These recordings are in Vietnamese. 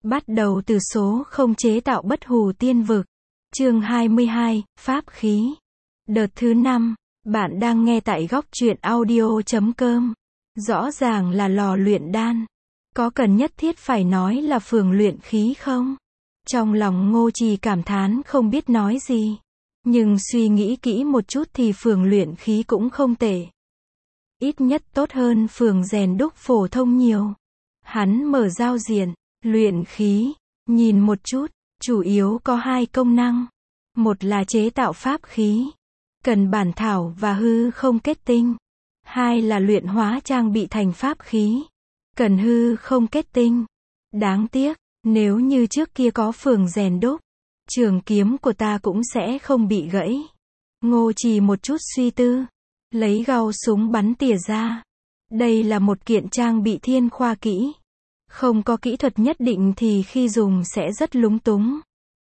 Bắt đầu từ số không chế tạo bất hủ tiên vực. Chương 22, Pháp khí. Đợt thứ 5, bạn đang nghe tại góc truyện audio.com. Rõ ràng là lò luyện đan. Có cần nhất thiết phải nói là phường luyện khí không? Trong lòng Ngô Trì cảm thán không biết nói gì. Nhưng suy nghĩ kỹ một chút thì phường luyện khí cũng không tệ. Ít nhất tốt hơn phường rèn đúc phổ thông nhiều. Hắn mở giao diện, luyện khí, nhìn một chút, chủ yếu có 2 công năng. Một là chế tạo pháp khí, cần bản thảo và hư không kết tinh. 2 là luyện hóa trang bị thành pháp khí, cần hư không kết tinh. Đáng tiếc, nếu như trước kia có phường rèn đúc, trường kiếm của ta cũng sẽ không bị gãy. Ngô Trì một chút suy tư, lấy gao súng bắn tỉa ra. Đây là một kiện trang bị thiên khoa kỹ. Không có kỹ thuật nhất định thì khi dùng sẽ rất lúng túng.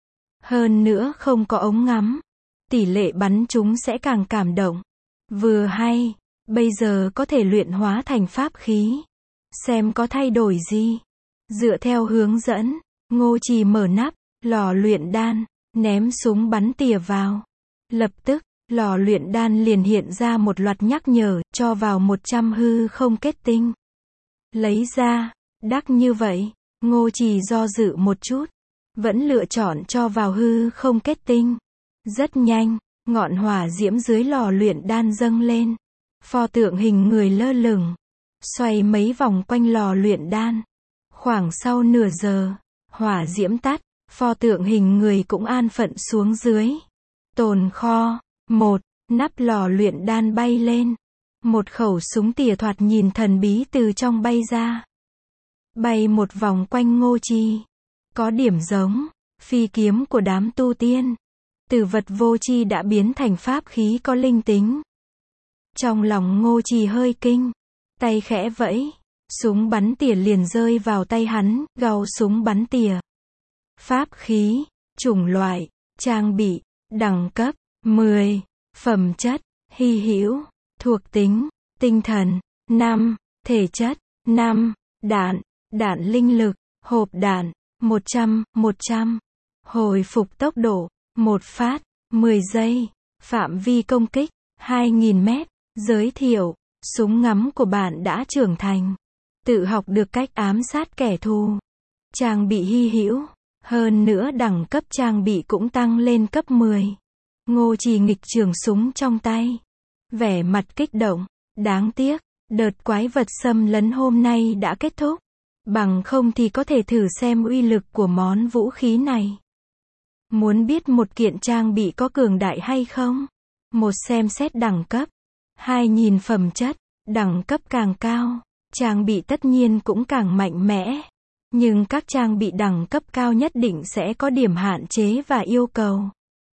Hơn nữa không có ống ngắm, tỷ lệ bắn chúng sẽ càng cảm động. Vừa hay, bây giờ có thể luyện hóa thành pháp khí. Xem có thay đổi gì. Dựa theo hướng dẫn, Ngô Trì mở nắp, lò luyện đan, ném súng bắn tỉa vào. Lập tức, lò luyện đan liền hiện ra một loạt nhắc nhở, cho vào 100 hư không kết tinh. Lấy ra, đắt như vậy, Ngô Trì do dự một chút, vẫn lựa chọn cho vào hư không kết tinh. Rất nhanh, ngọn hỏa diễm dưới lò luyện đan dâng lên. Pho tượng hình người lơ lửng, xoay mấy vòng quanh lò luyện đan. Khoảng sau nửa giờ, hỏa diễm tắt, pho tượng hình người cũng an phận xuống dưới. Tồn kho, 1, nắp lò luyện đan bay lên. Một khẩu súng tỉa thoạt nhìn thần bí từ trong bay ra. Bay một vòng quanh Ngô Trì. Có điểm giống phi kiếm của đám tu tiên. Từ vật vô tri đã biến thành pháp khí có linh tính. Trong lòng Ngô Trì hơi kinh, tay khẽ vẫy, súng bắn tỉa liền rơi vào tay hắn, gao súng bắn tỉa. Pháp khí, chủng loại, trang bị, đẳng cấp, 10, phẩm chất, hy hữu, thuộc tính, tinh thần, 5, thể chất, 5, đạn linh lực, hộp đạn, 100, hồi phục tốc độ, 1 phát, 10 giây, phạm vi công kích, 2000 mét, giới thiệu, súng ngắm của bạn đã trưởng thành, tự học được cách ám sát kẻ thù, trang bị hy hữu, hơn nữa đẳng cấp trang bị cũng tăng lên cấp 10. Ngô Trì nghịch trường súng trong tay, vẻ mặt kích động, đáng tiếc, đợt quái vật xâm lấn hôm nay đã kết thúc. Bằng không thì có thể thử xem uy lực của món vũ khí này. Muốn biết một kiện trang bị có cường đại hay không? 1 xem xét đẳng cấp. 2 nhìn phẩm chất, đẳng cấp càng cao, trang bị tất nhiên cũng càng mạnh mẽ. Nhưng các trang bị đẳng cấp cao nhất định sẽ có điểm hạn chế và yêu cầu.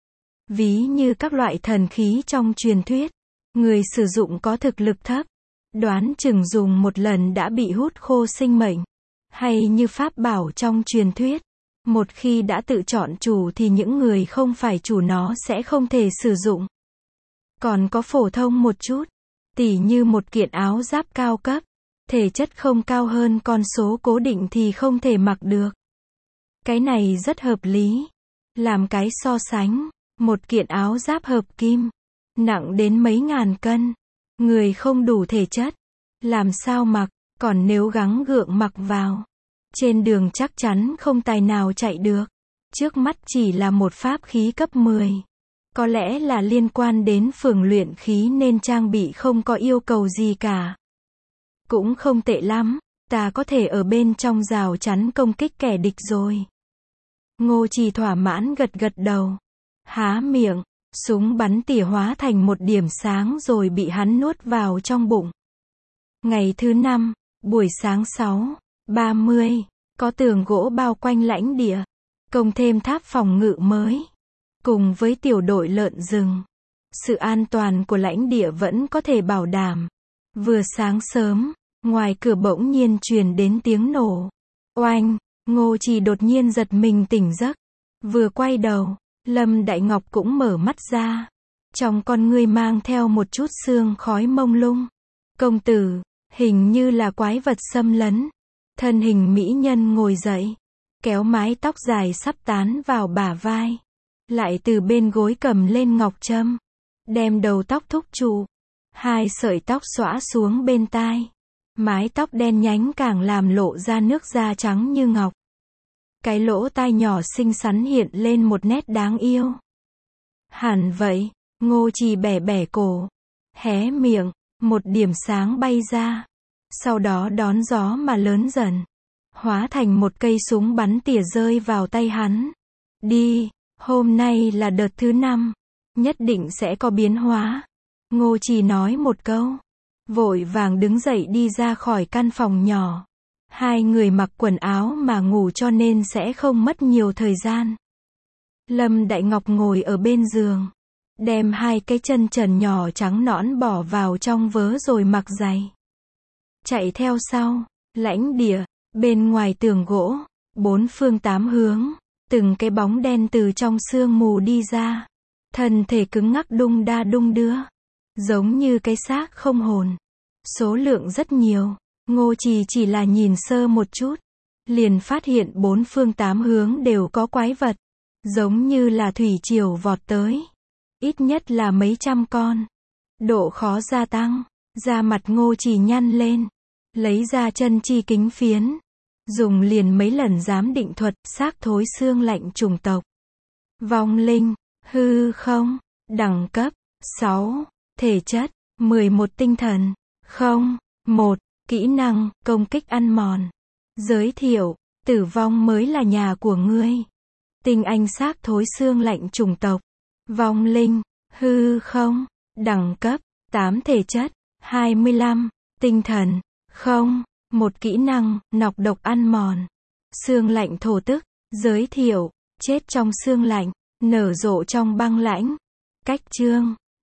Ví như các loại thần khí trong truyền thuyết, người sử dụng có thực lực thấp, đoán chừng dùng một lần đã bị hút khô sinh mệnh. Hay như pháp bảo trong truyền thuyết, một khi đã tự chọn chủ thì những người không phải chủ nó sẽ không thể sử dụng. Còn có phổ thông một chút, tỉ như một kiện áo giáp cao cấp, thể chất không cao hơn con số cố định thì không thể mặc được. Cái này rất hợp lý. Làm cái so sánh, một kiện áo giáp hợp kim, nặng đến mấy ngàn cân, người không đủ thể chất, làm sao mặc? Còn nếu gắng gượng mặc vào, trên đường chắc chắn không tài nào chạy được. Trước mắt chỉ là một pháp khí cấp 10. Có lẽ là liên quan đến phường luyện khí nên trang bị không có yêu cầu gì cả. Cũng không tệ lắm, ta có thể ở bên trong rào chắn công kích kẻ địch rồi. Ngô Trì thỏa mãn gật gật đầu. Há miệng, súng bắn tỉa hóa thành một điểm sáng rồi bị hắn nuốt vào trong bụng. Ngày thứ 5, buổi sáng 6:30, có tường gỗ bao quanh lãnh địa, cộng thêm tháp phòng ngự mới, cùng với tiểu đội lợn rừng. Sự an toàn của lãnh địa vẫn có thể bảo đảm. Vừa sáng sớm, ngoài cửa bỗng nhiên truyền đến tiếng nổ. Oanh, Ngô Trì đột nhiên giật mình tỉnh giấc. Vừa quay đầu, Lâm Đại Ngọc cũng mở mắt ra. Trong con ngươi mang theo một chút sương khói mông lung. Công tử, hình như là quái vật xâm lấn. Thân hình mỹ nhân ngồi dậy. kéo mái tóc dài sắp tán vào bả vai. Lại từ bên gối cầm lên ngọc trâm, đem đầu tóc thúc trụ. 2 sợi tóc xõa xuống bên tai. Mái tóc đen nhánh càng làm lộ ra nước da trắng như ngọc. Cái lỗ tai nhỏ xinh xắn hiện lên một nét đáng yêu. Hẳn vậy, Ngô Trì bẻ bẻ cổ, hé miệng, một điểm sáng bay ra. Sau đó đón gió mà lớn dần, hóa thành một cây súng bắn tỉa rơi vào tay hắn. Đi, hôm nay là đợt thứ 5, nhất định sẽ có biến hóa. Ngô Trì nói một câu, vội vàng đứng dậy đi ra khỏi căn phòng nhỏ. 2 người mặc quần áo mà ngủ cho nên sẽ không mất nhiều thời gian. Lâm Đại Ngọc ngồi ở bên giường, đem 2 cái chân trần nhỏ trắng nõn bỏ vào trong vớ rồi mặc giày. Chạy theo sau, lãnh địa, bên ngoài tường gỗ, 4 phương 8 hướng, từng cái bóng đen từ trong sương mù đi ra. Thân thể cứng ngắc đung đa đung đưa, giống như cái xác không hồn. Số lượng rất nhiều, Ngô Trì chỉ là nhìn sơ một chút, liền phát hiện 4 phương 8 hướng đều có quái vật, giống như là thủy triều vọt tới. Ít nhất là mấy trăm con. Độ khó gia tăng, da mặt Ngô Trì nhăn lên, lấy ra chân chi kính phiến, dùng liền mấy lần giám định thuật, xác thối xương lạnh chủng tộc. Vong linh, hư không, đẳng cấp 6, thể chất 11, tinh thần 1, kỹ năng công kích ăn mòn. Giới thiệu, tử vong mới là nhà của ngươi. Tinh anh xác thối xương lạnh chủng tộc. Vong linh, hư không, đẳng cấp 8, thể chất 25, tinh thần 1, kỹ năng nọc độc ăn mòn. Xương lạnh thổ tức. Giới thiệu, chết trong xương lạnh, nở rộ trong băng lãnh. Cách chương